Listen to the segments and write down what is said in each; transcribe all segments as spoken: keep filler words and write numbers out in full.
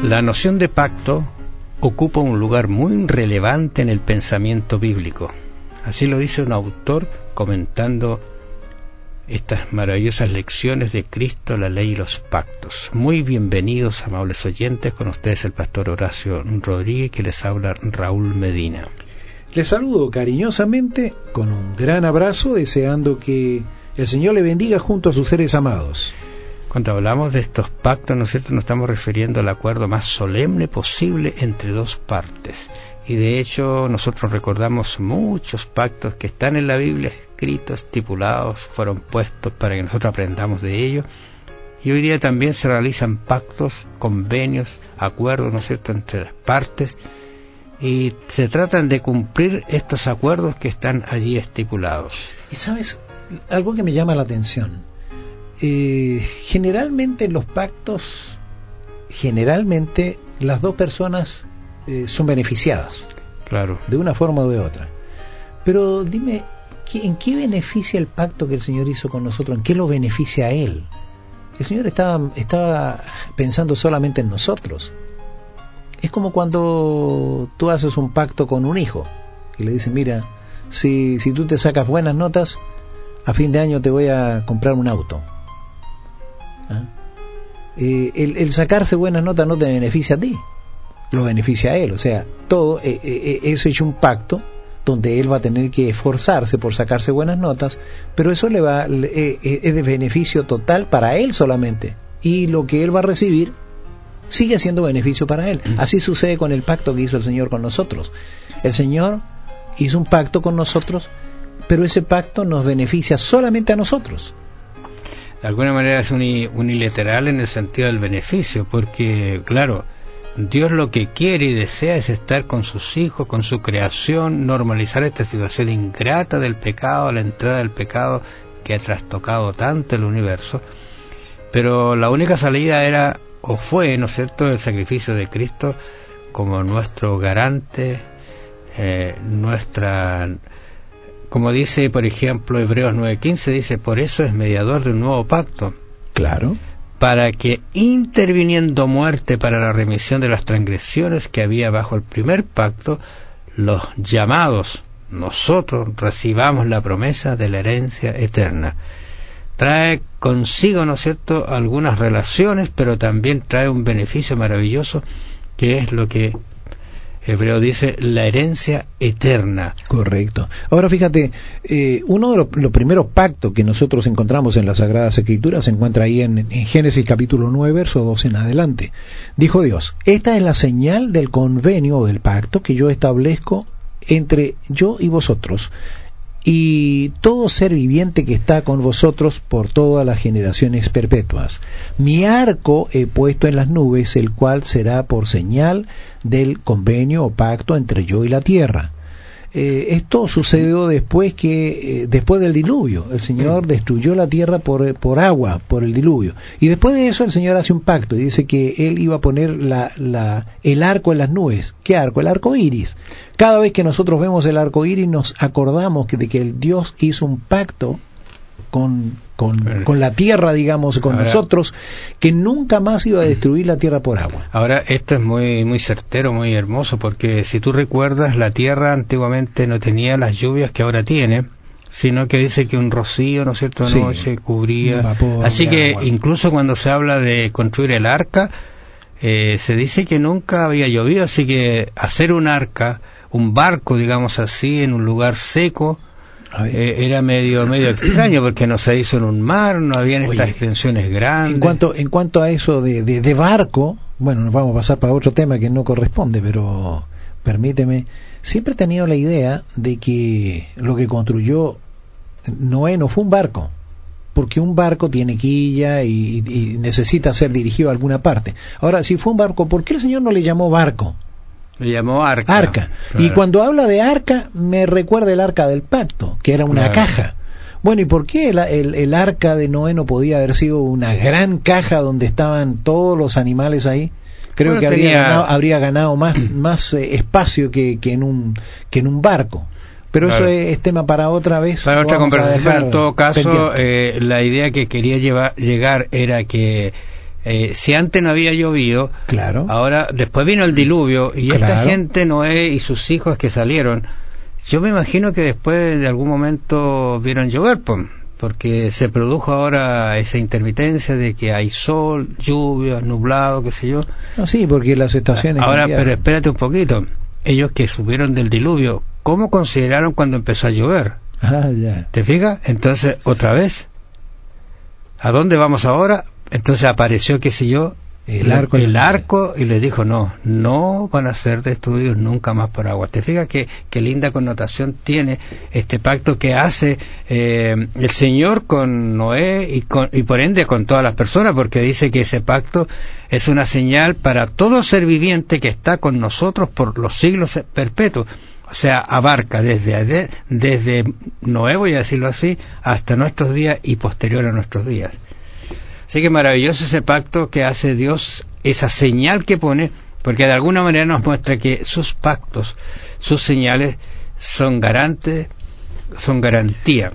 La noción de pacto ocupa un lugar muy relevante en el pensamiento bíblico. Así lo dice un autor comentando estas maravillosas lecciones de Cristo, la ley y los pactos. Muy bienvenidos, amables oyentes, con ustedes el pastor Horacio Rodríguez, que les habla Raúl Medina. Les saludo cariñosamente con un gran abrazo, deseando que el Señor le bendiga junto a sus seres amados. Cuando hablamos de estos pactos, ¿no es cierto?, nos estamos refiriendo al acuerdo más solemne posible entre dos partes. Y de hecho nosotros recordamos muchos pactos que están en la Biblia escritos, estipulados, fueron puestos para que nosotros aprendamos de ellos. Y hoy día también se realizan pactos, convenios, acuerdos, ¿no es cierto?, entre las partes. Y se tratan de cumplir estos acuerdos que están allí estipulados. Y sabes, algo que me llama la atención, eh, generalmente los pactos, generalmente las dos personas eh, son beneficiadas, claro, de una forma o de otra. Pero dime, ¿en qué beneficia el pacto que el Señor hizo con nosotros? ¿En qué lo beneficia a Él? El Señor estaba, estaba pensando solamente en nosotros. Es como cuando tú haces un pacto con un hijo y le dices, mira, si, si tú te sacas buenas notas, a fin de año te voy a comprar un auto. ¿Ah? Eh, el, el sacarse buenas notas no te beneficia a ti, lo beneficia a él. O sea, todo eh, eh, es hecho un pacto donde él va a tener que esforzarse por sacarse buenas notas, pero eso le va le, eh, es de beneficio total para él solamente, y lo que él va a recibir sigue siendo beneficio para él. Así sucede con el pacto que hizo el Señor con nosotros. El Señor hizo un pacto con nosotros, pero ese pacto nos beneficia solamente a nosotros. De alguna manera es unilateral en el sentido del beneficio, porque claro, Dios lo que quiere y desea es estar con sus hijos, con su creación, normalizar esta situación ingrata del pecado, la entrada del pecado que ha trastocado tanto el universo. Pero la única salida era, o fue, ¿no es cierto?, el sacrificio de Cristo como nuestro garante, eh, nuestra, como dice por ejemplo Hebreos nueve quince, dice, por eso es mediador de un nuevo pacto. Claro. Para que, interviniendo muerte para la remisión de las transgresiones que había bajo el primer pacto, los llamados, nosotros, recibamos la promesa de la herencia eterna. Trae consigo, ¿no es cierto?, algunas relaciones, pero también trae un beneficio maravilloso, que es lo que Hebreo dice, la herencia eterna. Correcto. Ahora fíjate, eh, uno de los, los primeros pactos que nosotros encontramos en las Sagradas Escrituras se encuentra ahí en, en Génesis capítulo nueve, verso doce en adelante. Dijo Dios, esta es la señal del convenio o del pacto que yo establezco entre yo y vosotros, y todo ser viviente que está con vosotros por todas las generaciones perpetuas. Mi arco he puesto en las nubes, el cual será por señal del convenio o pacto entre yo y la tierra. Eh, esto sucedió después que eh, después del diluvio. El Señor destruyó la tierra por, por agua, por el diluvio. Y después de eso el Señor hace un pacto y dice que Él iba a poner la, la, el arco en las nubes. ¿Qué arco? El arco iris. Cada vez que nosotros vemos el arco iris nos acordamos que, de que el Dios hizo un pacto con, con, con la tierra, digamos, con ahora, nosotros, que nunca más iba a destruir la tierra por agua. Ahora, esto es muy muy certero, muy hermoso, porque si tú recuerdas, la tierra antiguamente no tenía las lluvias que ahora tiene, sino que dice que un rocío, ¿no es cierto?, sí, noche cubría. Vapor, así que agua. Incluso cuando se habla de construir el arca, eh, se dice que nunca había llovido, así que hacer un arca, un barco, digamos así, en un lugar seco, Eh, era medio medio extraño, porque no se hizo en un mar, no habían estas Oye, extensiones grandes. En cuanto en cuanto a eso de, de, de barco, bueno, nos vamos a pasar para otro tema que no corresponde, pero permíteme, siempre he tenido la idea de que lo que construyó Noé no fue un barco, porque un barco tiene quilla y, y necesita ser dirigido a alguna parte. Ahora, si fue un barco, ¿por qué el Señor no le llamó barco? Le llamó arca. Arca. Claro. Y cuando habla de arca, me recuerda el arca del pacto, que era una claro. caja. Bueno, ¿y por qué el, el, el arca de Noé no podía haber sido una gran caja donde estaban todos los animales ahí? Creo bueno, que habría tenía... ganado, habría ganado más, más eh, espacio que, que, en un, que en un barco. Pero claro. eso es, es tema para otra vez. Para otra conversación. En todo caso, eh, la idea que quería llevar, llegar era que Eh, si antes no había llovido, claro. ahora después vino el diluvio y claro. esta gente, Noé y sus hijos que salieron, yo me imagino que después de algún momento vieron llover, pues, porque se produjo ahora esa intermitencia de que hay sol, lluvia, nublado, qué sé yo. No, sí, porque las estaciones ahora, cambiaron. Pero espérate un poquito, ellos que subieron del diluvio, ¿cómo consideraron cuando empezó a llover? Ah, ya. ¿Te fijas? Entonces, otra vez, ¿a dónde vamos ahora? Entonces apareció, qué sé yo, el arco, el arco y le dijo, no, no van a ser destruidos nunca más por agua. ¿Te fijas qué, qué linda connotación tiene este pacto que hace eh, el Señor con Noé y, con, y por ende con todas las personas? Porque dice que ese pacto es una señal para todo ser viviente que está con nosotros por los siglos perpetuos. O sea, abarca desde, desde Noé, voy a decirlo así, hasta nuestros días y posterior a nuestros días. Así que maravilloso ese pacto que hace Dios, esa señal que pone, porque de alguna manera nos muestra que sus pactos, sus señales son garantes, son garantía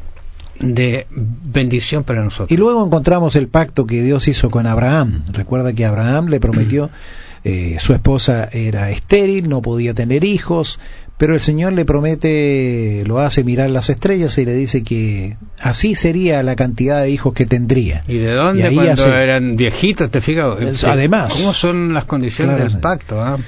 de bendición para nosotros. Y luego encontramos el pacto que Dios hizo con Abraham. Recuerda que Abraham le prometió, eh, su esposa era estéril, no podía tener hijos, pero el Señor le promete, lo hace mirar las estrellas y le dice que así sería la cantidad de hijos que tendría. ¿Y de dónde? Y cuando hace, eran viejitos, te fijas. Además. ¿Cómo son las condiciones claramente del pacto? ¿Ah?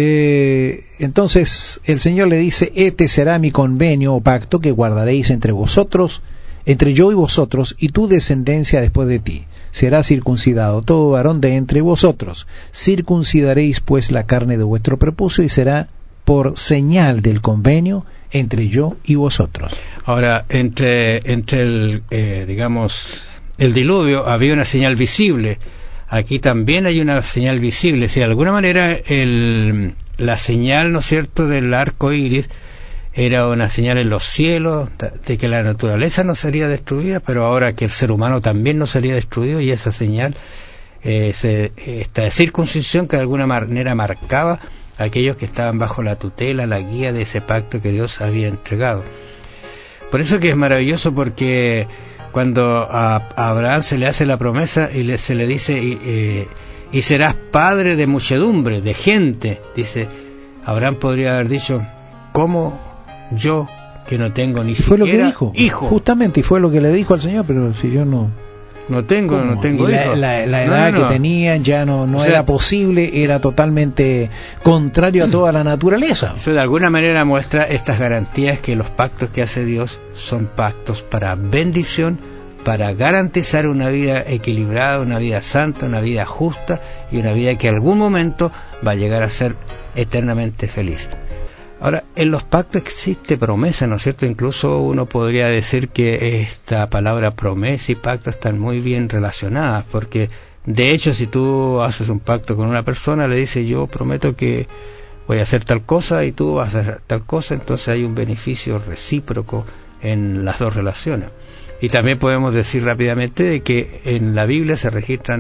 Eh, entonces el Señor le dice, este será mi convenio o pacto que guardaréis entre vosotros, entre yo y vosotros, y tu descendencia después de ti. Será circuncidado todo varón de entre vosotros. Circuncidaréis pues la carne de vuestro prepucio y será por señal del convenio entre yo y vosotros. Ahora, entre entre el, eh, digamos, el diluvio había una señal visible. Aquí también hay una señal visible. Si de alguna manera el, la señal, ¿no es cierto?, del arco iris era una señal en los cielos de que la naturaleza no sería destruida, pero ahora que el ser humano también no sería destruido, y esa señal, eh, se, esta circuncisión que de alguna manera marcaba a aquellos que estaban bajo la tutela, la guía de ese pacto que Dios había entregado. Por eso que es maravilloso, porque cuando a, a Abraham se le hace la promesa y le, se le dice y, eh, y serás padre de muchedumbre, de gente, dice, Abraham podría haber dicho, ¿cómo yo, que no tengo ni siquiera fue lo que dijo, hijo? Justamente, y fue lo que le dijo al Señor, pero si yo no... No tengo, ¿Cómo? no tengo y hijos. La, la, la edad no, no, no. que tenían ya no, no o sea, era posible, era totalmente contrario a toda la naturaleza. Eso de alguna manera muestra estas garantías que los pactos que hace Dios son pactos para bendición, para garantizar una vida equilibrada, una vida santa, una vida justa y una vida que en algún momento va a llegar a ser eternamente feliz. Ahora, en los pactos existe promesa, ¿no es cierto? Incluso uno podría decir que esta palabra promesa y pacto están muy bien relacionadas, porque de hecho si tú haces un pacto con una persona, le dices yo prometo que voy a hacer tal cosa y tú vas a hacer tal cosa, entonces hay un beneficio recíproco en las dos relaciones. Y también podemos decir rápidamente de que en la Biblia se registran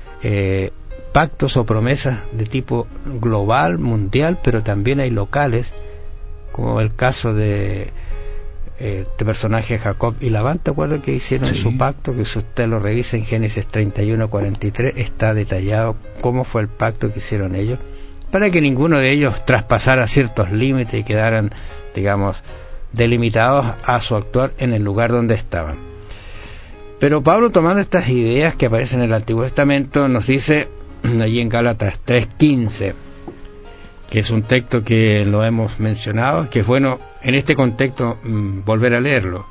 eh, pactos o promesas de tipo global, mundial, pero también hay locales, como el caso de eh, este personaje Jacob y Labán, ¿te acuerdas que hicieron sí. su pacto? Que si usted lo revisa en Génesis treinta y uno cuarenta y tres está detallado cómo fue el pacto que hicieron ellos, para que ninguno de ellos traspasara ciertos límites y quedaran, digamos, delimitados a su actuar en el lugar donde estaban. Pero Pablo, tomando estas ideas que aparecen en el Antiguo Testamento, nos dice allí en Gálatas tres quince, que es un texto que lo hemos mencionado, que es bueno en este contexto mmm, volver a leerlo.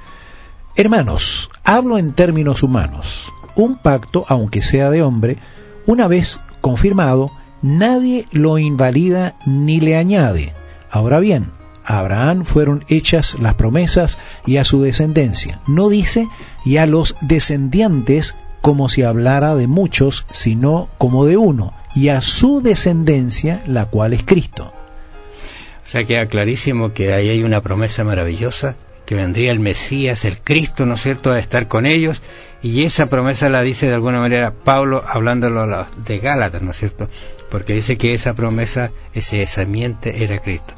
Hermanos, hablo en términos humanos. Un pacto, aunque sea de hombre, una vez confirmado, nadie lo invalida ni le añade. Ahora bien, a Abraham fueron hechas las promesas y a su descendencia. No dice y a los descendientes como si hablara de muchos, sino como de uno, y a su descendencia, la cual es Cristo. O sea, queda clarísimo que ahí hay una promesa maravillosa, que vendría el Mesías, el Cristo, ¿no es cierto?, a estar con ellos, y esa promesa la dice de alguna manera Pablo, hablándolo de Gálatas, ¿no es cierto?, porque dice que esa promesa, ese semiente, era Cristo.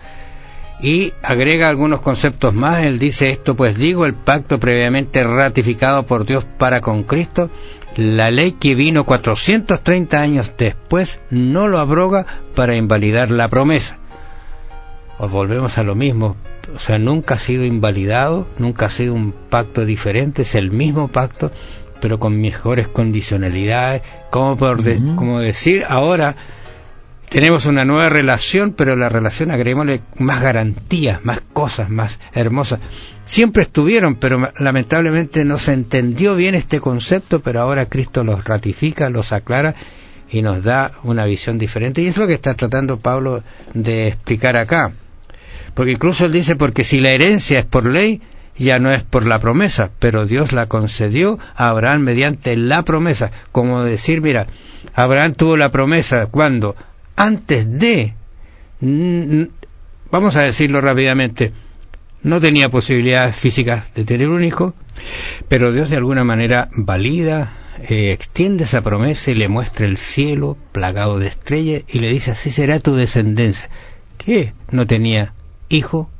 Y agrega algunos conceptos más. Él dice esto, pues digo, el pacto previamente ratificado por Dios para con Cristo, La ley que vino cuatrocientos treinta años después no lo abroga para invalidar la promesa. O volvemos a lo mismo, o sea, nunca ha sido invalidado, nunca ha sido un pacto diferente, es el mismo pacto, pero con mejores condicionalidades, como, por de, uh-huh. como decir, ahora tenemos una nueva relación, pero la relación agreguémosle más garantías, más cosas, más hermosas. Siempre estuvieron, pero lamentablemente no se entendió bien este concepto, pero ahora Cristo los ratifica, los aclara y nos da una visión diferente. Y eso es lo que está tratando Pablo de explicar acá. Porque incluso él dice, porque si la herencia es por ley, ya no es por la promesa, pero Dios la concedió a Abraham mediante la promesa. Como decir, mira, Abraham tuvo la promesa cuando, antes de, vamos a decirlo rápidamente, no tenía posibilidades físicas de tener un hijo, pero Dios de alguna manera valida, eh, extiende esa promesa y le muestra el cielo plagado de estrellas y le dice, así será tu descendencia. ¿Qué? No tenía hijo,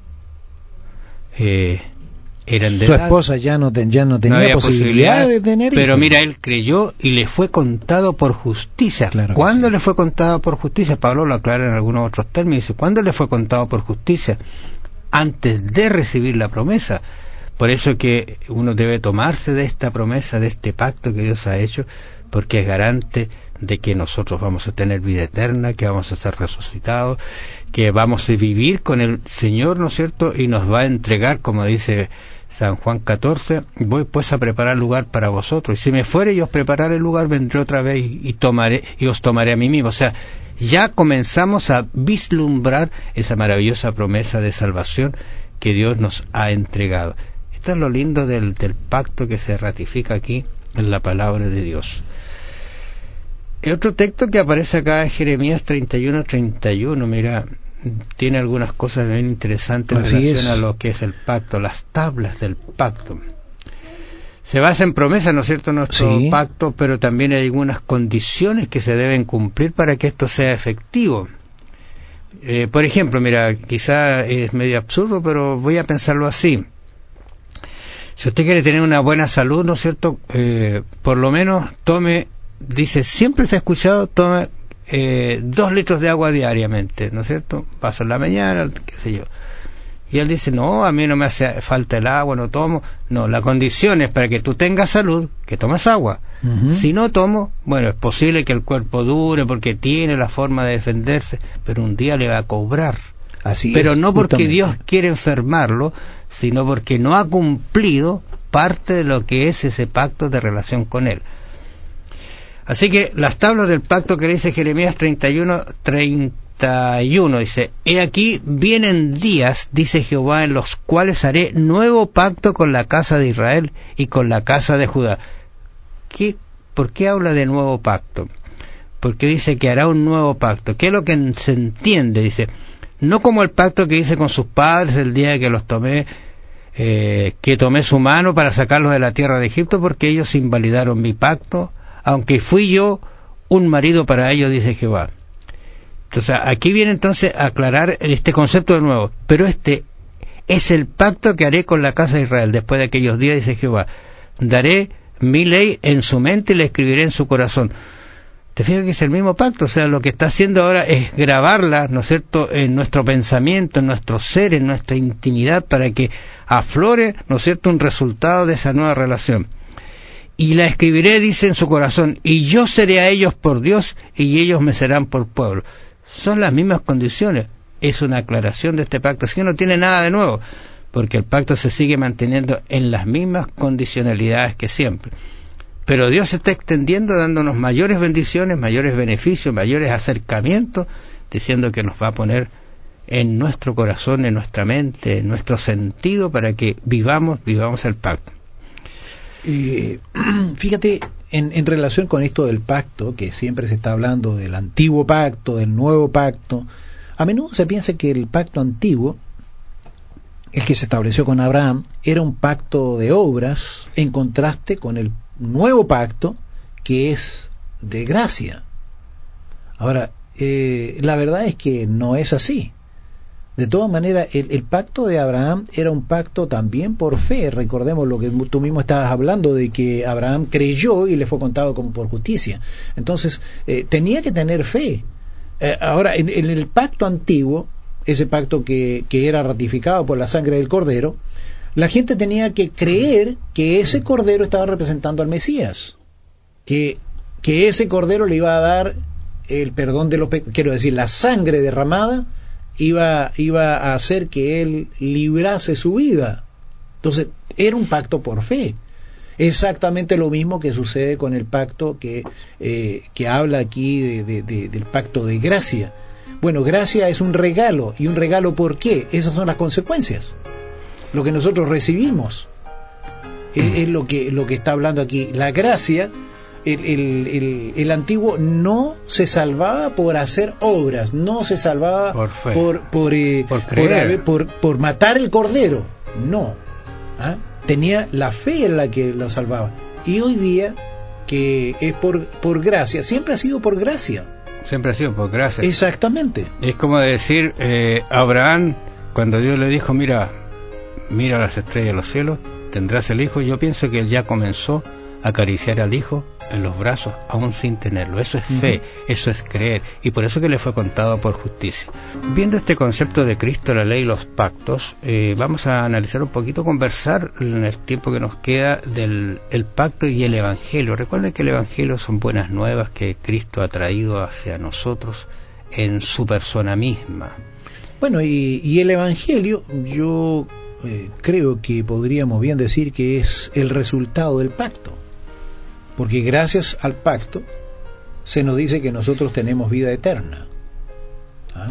eh, eran de su edad, esposa ya no, ten, ya no tenía no había posibilidad, posibilidad de tener pero hijos. Mira, él creyó y le fue contado por justicia. Claro ¿Cuándo sí. le fue contado por justicia? Pablo lo aclara en algunos otros términos, dice, ¿cuándo le fue contado por justicia? Antes de recibir la promesa. Por eso que uno debe tomarse de esta promesa, de este pacto que Dios ha hecho, porque es garante de que nosotros vamos a tener vida eterna, que vamos a ser resucitados, que vamos a vivir con el Señor, ¿no es cierto? Y nos va a entregar, como dice San Juan catorce, voy pues a preparar lugar para vosotros, y si me fuere y os prepararé el lugar, vendré otra vez y tomaré y os tomaré a mí mismo. O sea, ya comenzamos a vislumbrar esa maravillosa promesa de salvación que Dios nos ha entregado. Esto es lo lindo del, del pacto que se ratifica aquí en la palabra de Dios. El otro texto que aparece acá es Jeremías treinta y uno treinta y uno. Mira, tiene algunas cosas bien interesantes en Así relación es. a lo que es el pacto, las tablas del pacto. Se basa en promesa, ¿no es cierto?, nuestro sí. pacto, pero también hay algunas condiciones que se deben cumplir para que esto sea efectivo. Eh, por ejemplo, mira, quizá es medio absurdo, pero voy a pensarlo así. Si usted quiere tener una buena salud, ¿no es cierto?, eh, por lo menos tome, dice, siempre se ha escuchado, tome eh, dos litros de agua diariamente, ¿no es cierto? Paso en la mañana, qué sé yo. Y él dice, no, a mí no me hace falta el agua, no tomo. No, la condición es para que tú tengas salud, que tomes agua. Uh-huh. Si no tomo, bueno, es posible que el cuerpo dure porque tiene la forma de defenderse, pero un día le va a cobrar. Así pero es, no porque justamente. Dios quiere enfermarlo, sino porque no ha cumplido parte de lo que es ese pacto de relación con Él. Así que las tablas del pacto que dice Jeremías treinta y uno, treinta y uno, dice, he aquí vienen días, dice Jehová, en los cuales haré nuevo pacto con la casa de Israel y con la casa de Judá. ¿Qué, ¿Por qué habla de nuevo pacto? Porque dice que hará un nuevo pacto. ¿Qué es lo que se entiende? Dice, no como el pacto que hice con sus padres el día que los tomé, eh, que tomé su mano para sacarlos de la tierra de Egipto, porque ellos invalidaron mi pacto, aunque fui yo un marido para ellos, dice Jehová. Entonces, aquí viene entonces a aclarar este concepto de nuevo. Pero este es el pacto que haré con la casa de Israel después de aquellos días, dice Jehová. Daré mi ley en su mente y la escribiré en su corazón. ¿Te fijas que es el mismo pacto? O sea, lo que está haciendo ahora es grabarla, ¿no es cierto?, en nuestro pensamiento, en nuestro ser, en nuestra intimidad, para que aflore, ¿no es cierto?, un resultado de esa nueva relación. Y la escribiré, dice, en su corazón, y yo seré a ellos por Dios, y ellos me serán por pueblo. Son las mismas condiciones. Es una aclaración de este pacto, así que no tiene nada de nuevo, porque el pacto se sigue manteniendo en las mismas condicionalidades que siempre. Pero Dios se está extendiendo, dándonos mayores bendiciones, mayores beneficios, mayores acercamientos, diciendo que nos va a poner en nuestro corazón, en nuestra mente, en nuestro sentido, para que vivamos, vivamos el pacto. Eh, fíjate, en, en relación con esto del pacto, que siempre se está hablando del antiguo pacto, del nuevo pacto, a menudo se piensa que el pacto antiguo, el que se estableció con Abraham, era un pacto de obras en contraste con el nuevo pacto, que es de gracia. Ahora, eh, la verdad es que no es así. De todas maneras, el, el pacto de Abraham era un pacto también por fe. Recordemos lo que tú mismo estabas hablando, de que Abraham creyó y le fue contado como por justicia. Entonces, eh, tenía que tener fe. Eh, ahora, en, en el pacto antiguo, ese pacto que, que era ratificado por la sangre del Cordero, la gente tenía que creer que ese Cordero estaba representando al Mesías, que, que ese Cordero le iba a dar el perdón de los pecados, quiero decir, la sangre derramada iba, iba a hacer que él librase su vida. Entonces, era un pacto por fe. Exactamente lo mismo que sucede con el pacto que, eh, que habla aquí de, de, de, del pacto de gracia. Bueno, gracia es un regalo. ¿Y un regalo por qué? Esas son las consecuencias. Lo que nosotros recibimos es, es lo que, lo que está hablando aquí. La gracia, el, el, el, el antiguo no se salvaba por hacer obras, no se salvaba por fe, por, por, eh, por, por, por, por matar el cordero. No. ¿Ah? Tenía la fe en la que lo salvaba. Y hoy día, que es por, por gracia, siempre ha sido por gracia. Siempre ha sido por gracia. Exactamente. Es como decir, eh, Abraham, cuando Dios le dijo, mira, mira las estrellas de los cielos, tendrás el hijo. Yo pienso que él ya comenzó a acariciar al hijo en los brazos, aún sin tenerlo. Eso es fe, uh-huh. Eso es creer, y por eso que le fue contado por justicia. Viendo este concepto de Cristo, la ley y los pactos, eh, vamos a analizar un poquito, conversar en el tiempo que nos queda del el pacto y el evangelio. Recuerden que el evangelio son buenas nuevas que Cristo ha traído hacia nosotros en su persona misma. Bueno, y, y el evangelio, yo eh, creo que podríamos bien decir que es el resultado del pacto. Porque gracias al pacto se nos dice que nosotros tenemos vida eterna. ¿Ah?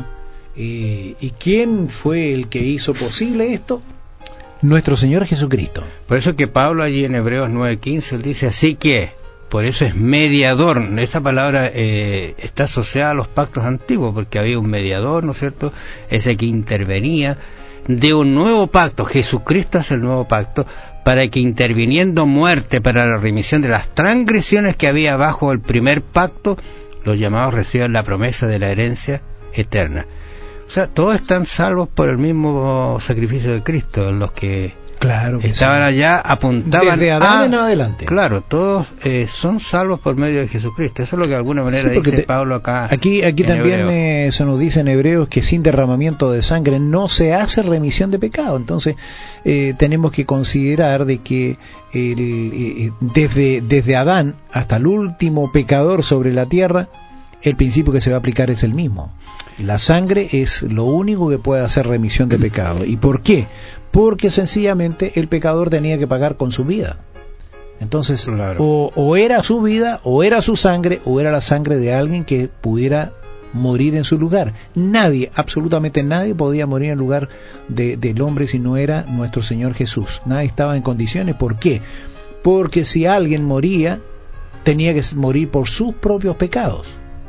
¿Y, ¿Y quién fue el que hizo posible esto? Nuestro Señor Jesucristo. Por eso que Pablo allí en Hebreos nueve quince él dice, así que, por eso es mediador. Esta palabra eh, está asociada a los pactos antiguos, porque había un mediador, ¿no es cierto?, ese que intervenía de un nuevo pacto. Jesucristo es el nuevo pacto, para que interviniendo muerte para la remisión de las transgresiones que había bajo el primer pacto, los llamados reciban la promesa de la herencia eterna. O sea, todos están salvos por el mismo sacrificio de Cristo, los que claro que estaban sí. allá apuntaban desde Adán a, en adelante. Claro, todos eh, son salvos por medio de Jesucristo. Eso es lo que de alguna manera sí, dice te, Pablo acá. Aquí, aquí también eh, se nos dice en Hebreos que sin derramamiento de sangre no se hace remisión de pecado. Entonces eh, tenemos que considerar de que el, eh, desde, desde Adán hasta el último pecador sobre la tierra, el principio que se va a aplicar es el mismo. La sangre es lo único que puede hacer remisión de pecado. ¿Y por qué? Porque sencillamente el pecador tenía que pagar con su vida. Entonces, claro. o, o era su vida, o era su sangre, o era la sangre de alguien que pudiera morir en su lugar. Nadie, absolutamente nadie podía morir en lugar de, del hombre si no era nuestro Señor Jesús. Nadie estaba en condiciones. ¿Por qué? Porque si alguien moría, tenía que morir por sus propios pecados.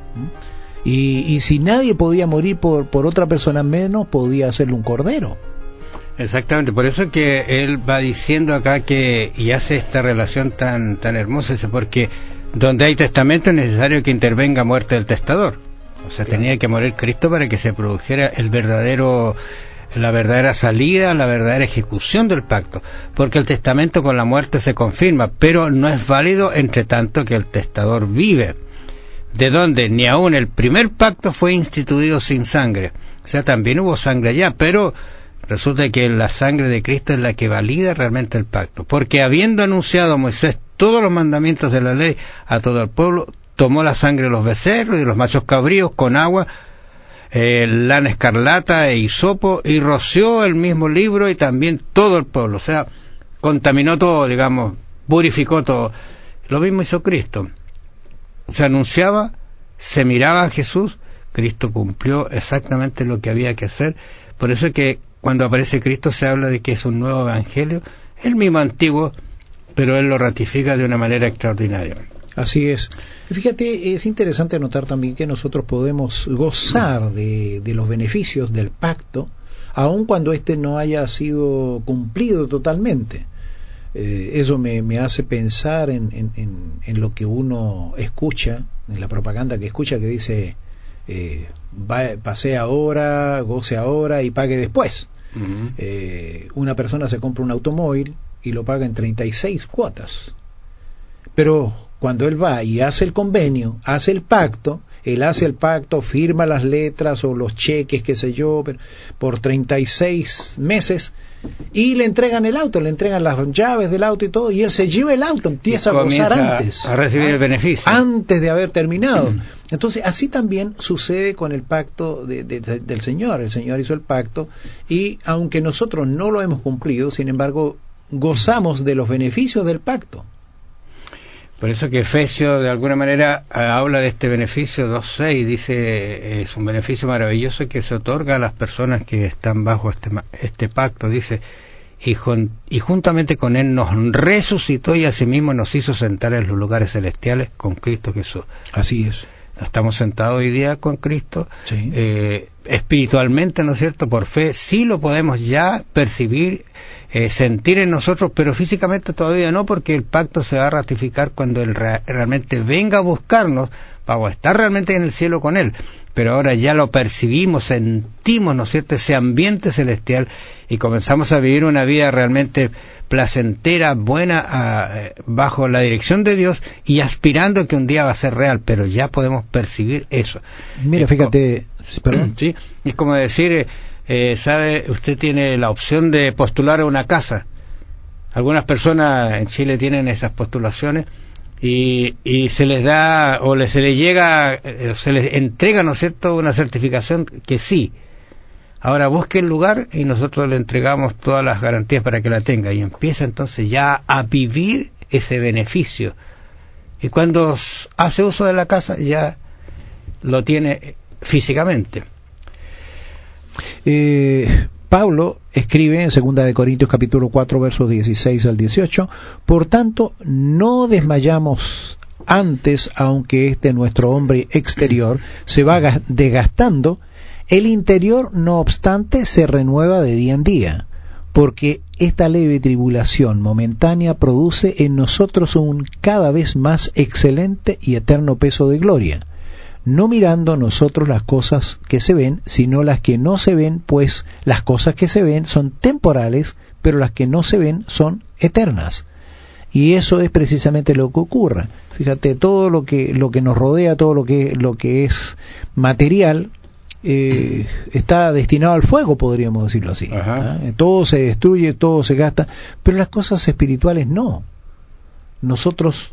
Y, y si nadie podía morir por, por otra persona, menos podía hacerle un cordero. Exactamente, por eso es que él va diciendo acá que, y hace esta relación tan tan hermosa, porque donde hay testamento es necesario que intervenga muerte del testador. O sea, claro. Tenía que morir Cristo para que se produjera el verdadero, la verdadera salida, la verdadera ejecución del pacto, porque el testamento con la muerte se confirma, pero no es válido entre tanto que el testador vive, de donde ni aún el primer pacto fue instituido sin sangre. O sea, también hubo sangre allá, pero resulta que la sangre de Cristo es la que valida realmente el pacto, porque habiendo anunciado a Moisés todos los mandamientos de la ley a todo el pueblo, tomó la sangre de los becerros y de los machos cabríos con agua, eh, lana escarlata e hisopo, y roció el mismo libro y también todo el pueblo. O sea, contaminó todo, digamos, purificó todo. Lo mismo hizo Cristo. Se anunciaba, se miraba a Jesús, Cristo cumplió exactamente lo que había que hacer. Por eso es que cuando aparece Cristo se habla de que es un nuevo evangelio, el mismo antiguo, pero él lo ratifica de una manera extraordinaria. Así es. Fíjate, es interesante notar también que nosotros podemos gozar de, de los beneficios del pacto, aun cuando éste no haya sido cumplido totalmente. Eh, eso me, me hace pensar en, en, en, en lo que uno escucha, en la propaganda que escucha, que dice, eh, va, pase ahora, goce ahora y pague después. Uh-huh. Eh, una persona se compra un automóvil y lo paga en treinta y seis cuotas. Pero cuando él va y hace el convenio, hace el pacto, él hace el pacto, firma las letras o los cheques, qué sé yo, por treinta y seis meses, y le entregan el auto, le entregan las llaves del auto y todo, y él se lleva el auto, empieza a gozar antes, a recibir el beneficio antes de haber terminado. Entonces así también sucede con el pacto de, de, de, del Señor. El Señor hizo el pacto y aunque nosotros no lo hemos cumplido, sin embargo gozamos de los beneficios del pacto. Por eso que Efesios de alguna manera habla de este beneficio dos seis, dice, es un beneficio maravilloso que se otorga a las personas que están bajo este, este pacto, dice, y, jun, y juntamente con él nos resucitó y asimismo nos hizo sentar en los lugares celestiales con Cristo Jesús. Así es. Estamos sentados hoy día con Cristo, sí. eh, espiritualmente, ¿no es cierto?, por fe, sí lo podemos ya percibir, eh, sentir en nosotros, pero físicamente todavía no, porque el pacto se va a ratificar cuando Él re- realmente venga a buscarnos, para estar realmente en el cielo con Él. Pero ahora ya lo percibimos, sentimos, ¿no es cierto?, ese ambiente celestial, y comenzamos a vivir una vida realmente placentera, buena, a, eh, bajo la dirección de Dios y aspirando que un día va a ser real, pero ya podemos percibir eso. Mira, es fíjate, co- perdón. Sí, es como decir, eh, eh, sabe, usted tiene la opción de postular a una casa. Algunas personas en Chile tienen esas postulaciones y, y se les da o le, se les llega, eh, se les entrega, ¿no es cierto?, una certificación que sí. Ahora busque el lugar y nosotros le entregamos todas las garantías para que la tenga y empieza entonces ya a vivir ese beneficio. Y cuando hace uso de la casa ya lo tiene físicamente. Eh, Pablo escribe en segunda de Corintios capítulo cuatro versos dieciséis al dieciocho: por tanto no desmayamos antes, aunque este nuestro hombre exterior se va desgastando, el interior, no obstante, se renueva de día en día, porque esta leve tribulación momentánea produce en nosotros un cada vez más excelente y eterno peso de gloria, no mirando nosotros las cosas que se ven, sino las que no se ven, pues las cosas que se ven son temporales, pero las que no se ven son eternas. Y eso es precisamente lo que ocurre. Fíjate, todo lo que lo que nos rodea, todo lo que lo que es material, eh, está destinado al fuego, podríamos decirlo así. ¿eh? Todo se destruye, todo se gasta, pero las cosas espirituales no. Nosotros,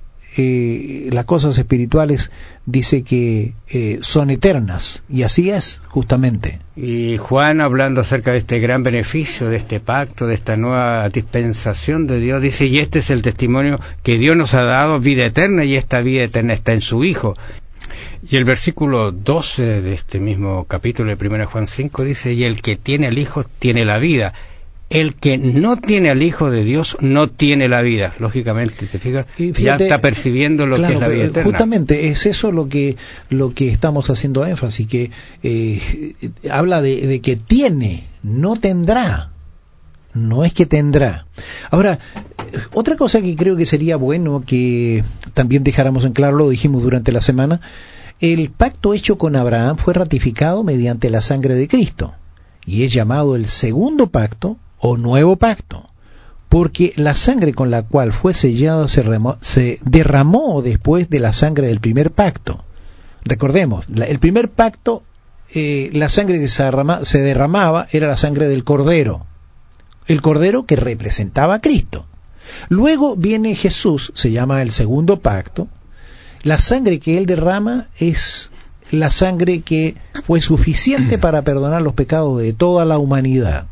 eh, las cosas espirituales, dice que eh, son eternas, y así es, justamente. Y Juan, hablando acerca de este gran beneficio, de este pacto, de esta nueva dispensación de Dios, dice, y este es el testimonio que Dios nos ha dado, vida eterna, y esta vida eterna está en su Hijo. Y el versículo doce de este mismo capítulo de primera Juan cinco dice, y el que tiene al Hijo tiene la vida. El que no tiene al Hijo de Dios no tiene la vida. Lógicamente, ¿te fijas? Fíjate, ya está percibiendo lo, claro, que es la vida eterna. Justamente es eso lo que lo que estamos haciendo énfasis, que eh, habla de, de que tiene, no tendrá. No es que tendrá. Ahora, otra cosa que creo que sería bueno que también dejáramos en claro, lo dijimos durante la semana, el pacto hecho con Abraham fue ratificado mediante la sangre de Cristo, y es llamado el segundo pacto o nuevo pacto, porque la sangre con la cual fue sellado se, remo, se derramó después de la sangre del primer pacto. Recordemos, la, el primer pacto, eh, la sangre que se, derrama, se derramaba era la sangre del Cordero, el Cordero que representaba a Cristo. Luego viene Jesús, se llama el segundo pacto. La sangre que Él derrama es la sangre que fue suficiente para perdonar los pecados de toda la humanidad.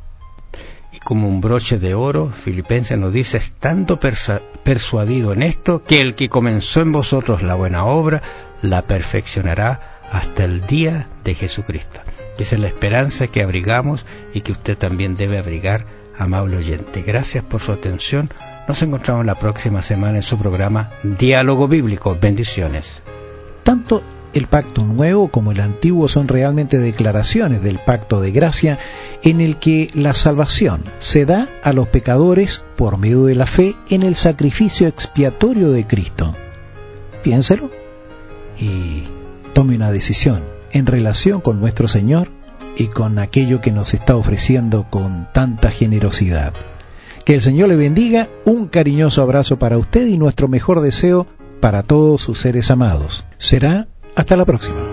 Y como un broche de oro, Filipenses nos dice, estando persa- persuadido en esto, que el que comenzó en vosotros la buena obra, la perfeccionará hasta el día de Jesucristo. Esa es la esperanza que abrigamos y que usted también debe abrigar, amable oyente. Gracias por su atención. Nos encontramos la próxima semana en su programa Diálogo Bíblico. Bendiciones. Tanto el pacto nuevo como el antiguo son realmente declaraciones del pacto de gracia, en el que la salvación se da a los pecadores por medio de la fe en el sacrificio expiatorio de Cristo. Piénselo y tome una decisión en relación con nuestro Señor y con aquello que nos está ofreciendo con tanta generosidad. Que el Señor le bendiga, un cariñoso abrazo para usted y nuestro mejor deseo para todos sus seres amados. Será hasta la próxima.